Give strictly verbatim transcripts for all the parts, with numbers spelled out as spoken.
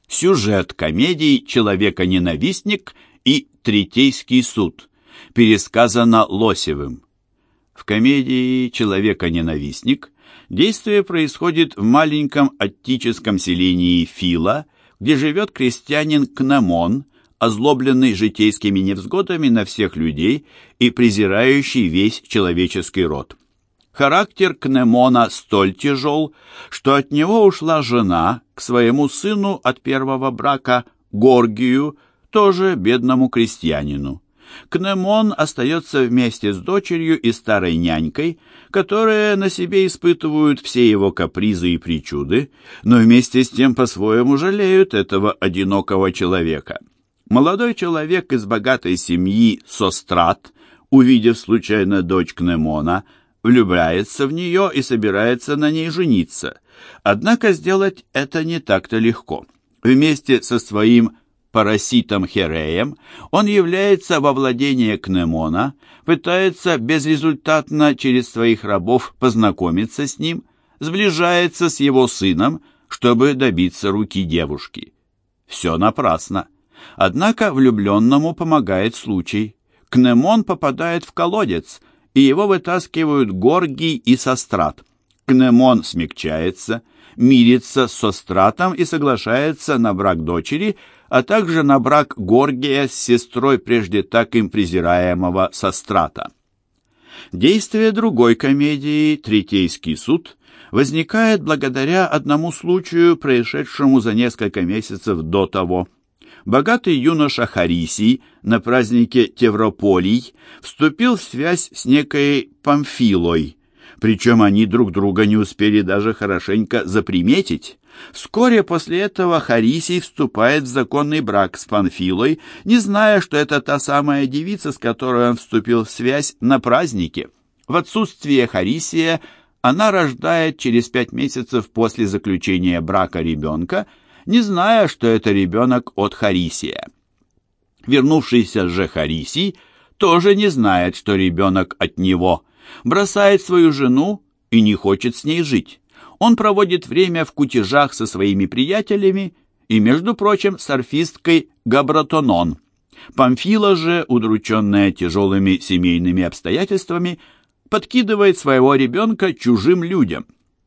Сюжет комедий «Человека-ненавистник» и «Третейский суд». Пересказано Лосевым. В комедии «Человека-ненавистник» действие происходит в маленьком аттическом селении Фила, где живет крестьянин Кнемон, озлобленный житейскими невзгодами на всех людей и презирающий весь человеческий род. Характер Кнемона столь тяжел, что от него ушла жена к своему сыну от первого брака Горгию, тоже бедному крестьянину. Кнемон остается вместе с дочерью и старой нянькой, которые на себе испытывают все его капризы и причуды, но вместе с тем по-своему жалеют этого одинокого человека. Молодой человек из богатой семьи Сострат, увидев случайно дочь Кнемона, влюбляется в нее и собирается на ней жениться. Однако сделать это не так-то легко. Вместе со своим параситом Хереем он является во владение Кнемона, пытается безрезультатно через своих рабов познакомиться с ним, сближается с его сыном, чтобы добиться руки девушки. Все напрасно. Однако влюбленному помогает случай. Кнемон попадает в колодец, и его вытаскивают Горгий и Сострат. Кнемон смягчается, мирится с Состратом и соглашается на брак дочери, а также на брак Горгия с сестрой прежде так им презираемого Сострата. Действие другой комедии «Третейский суд» возникает благодаря одному случаю, происшедшему за несколько месяцев до того. Богатый юноша Харисий на празднике Теврополий вступил в связь с некой Памфилой, причем они друг друга не успели даже хорошенько заприметить. Вскоре после этого Харисий вступает в законный брак с Памфилой, не зная, что это та самая девица, с которой он вступил в связь на празднике. В отсутствие Харисия она рождает через пять месяцев после заключения брака ребенка, не зная, что это ребенок от Харисия. Вернувшийся же Харисий тоже не знает, что ребенок от него, бросает свою жену и не хочет с ней жить. Он проводит время в кутежах со своими приятелями и, между прочим, с орфисткой Габратонон. Памфила же, удрученная тяжелыми семейными обстоятельствами, подкидывает своего ребенка чужим людям.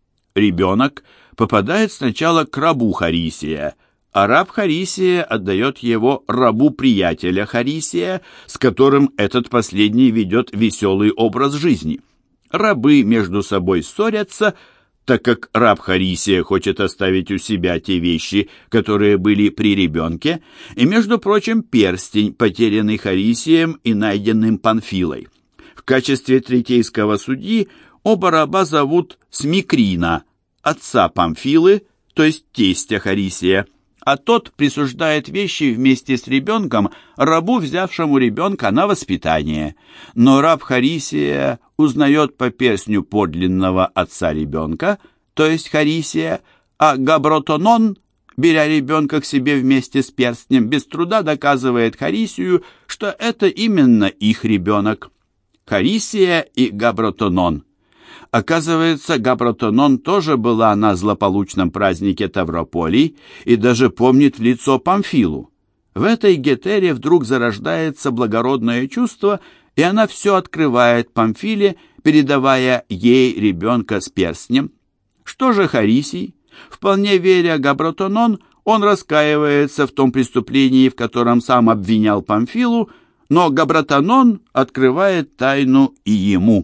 Ребенок попадает сначала к рабу Харисия, а раб Харисия отдает его рабу приятеля Харисия, с которым этот последний ведет веселый образ жизни. Рабы между собой ссорятся, так как раб Харисия хочет оставить у себя те вещи, которые были при ребенке, и, между прочим, перстень, потерянный Харисием и найденным Памфилой. В качестве третейского судьи оба раба зовут Смикрина, отца Памфилы, то есть тестя Харисия, а тот присуждает вещи вместе с ребенком рабу, взявшему ребенка на воспитание. Но раб Харисия узнает по перстню подлинного отца ребенка, то есть Харисия, а Габратонон, беря ребенка к себе вместе с перстнем, без труда доказывает Харисию, что это именно их ребенок. Харисия и Габратонон. Оказывается, Габратонон тоже была на злополучном празднике Таврополий и даже помнит в лицо Памфилу. В этой гетере вдруг зарождается благородное чувство, и она все открывает Памфиле, передавая ей ребенка с перстнем. Что же Харисий? Вполне веря Габратонон, он раскаивается в том преступлении, в котором сам обвинял Памфилу, но Габратонон открывает тайну и ему.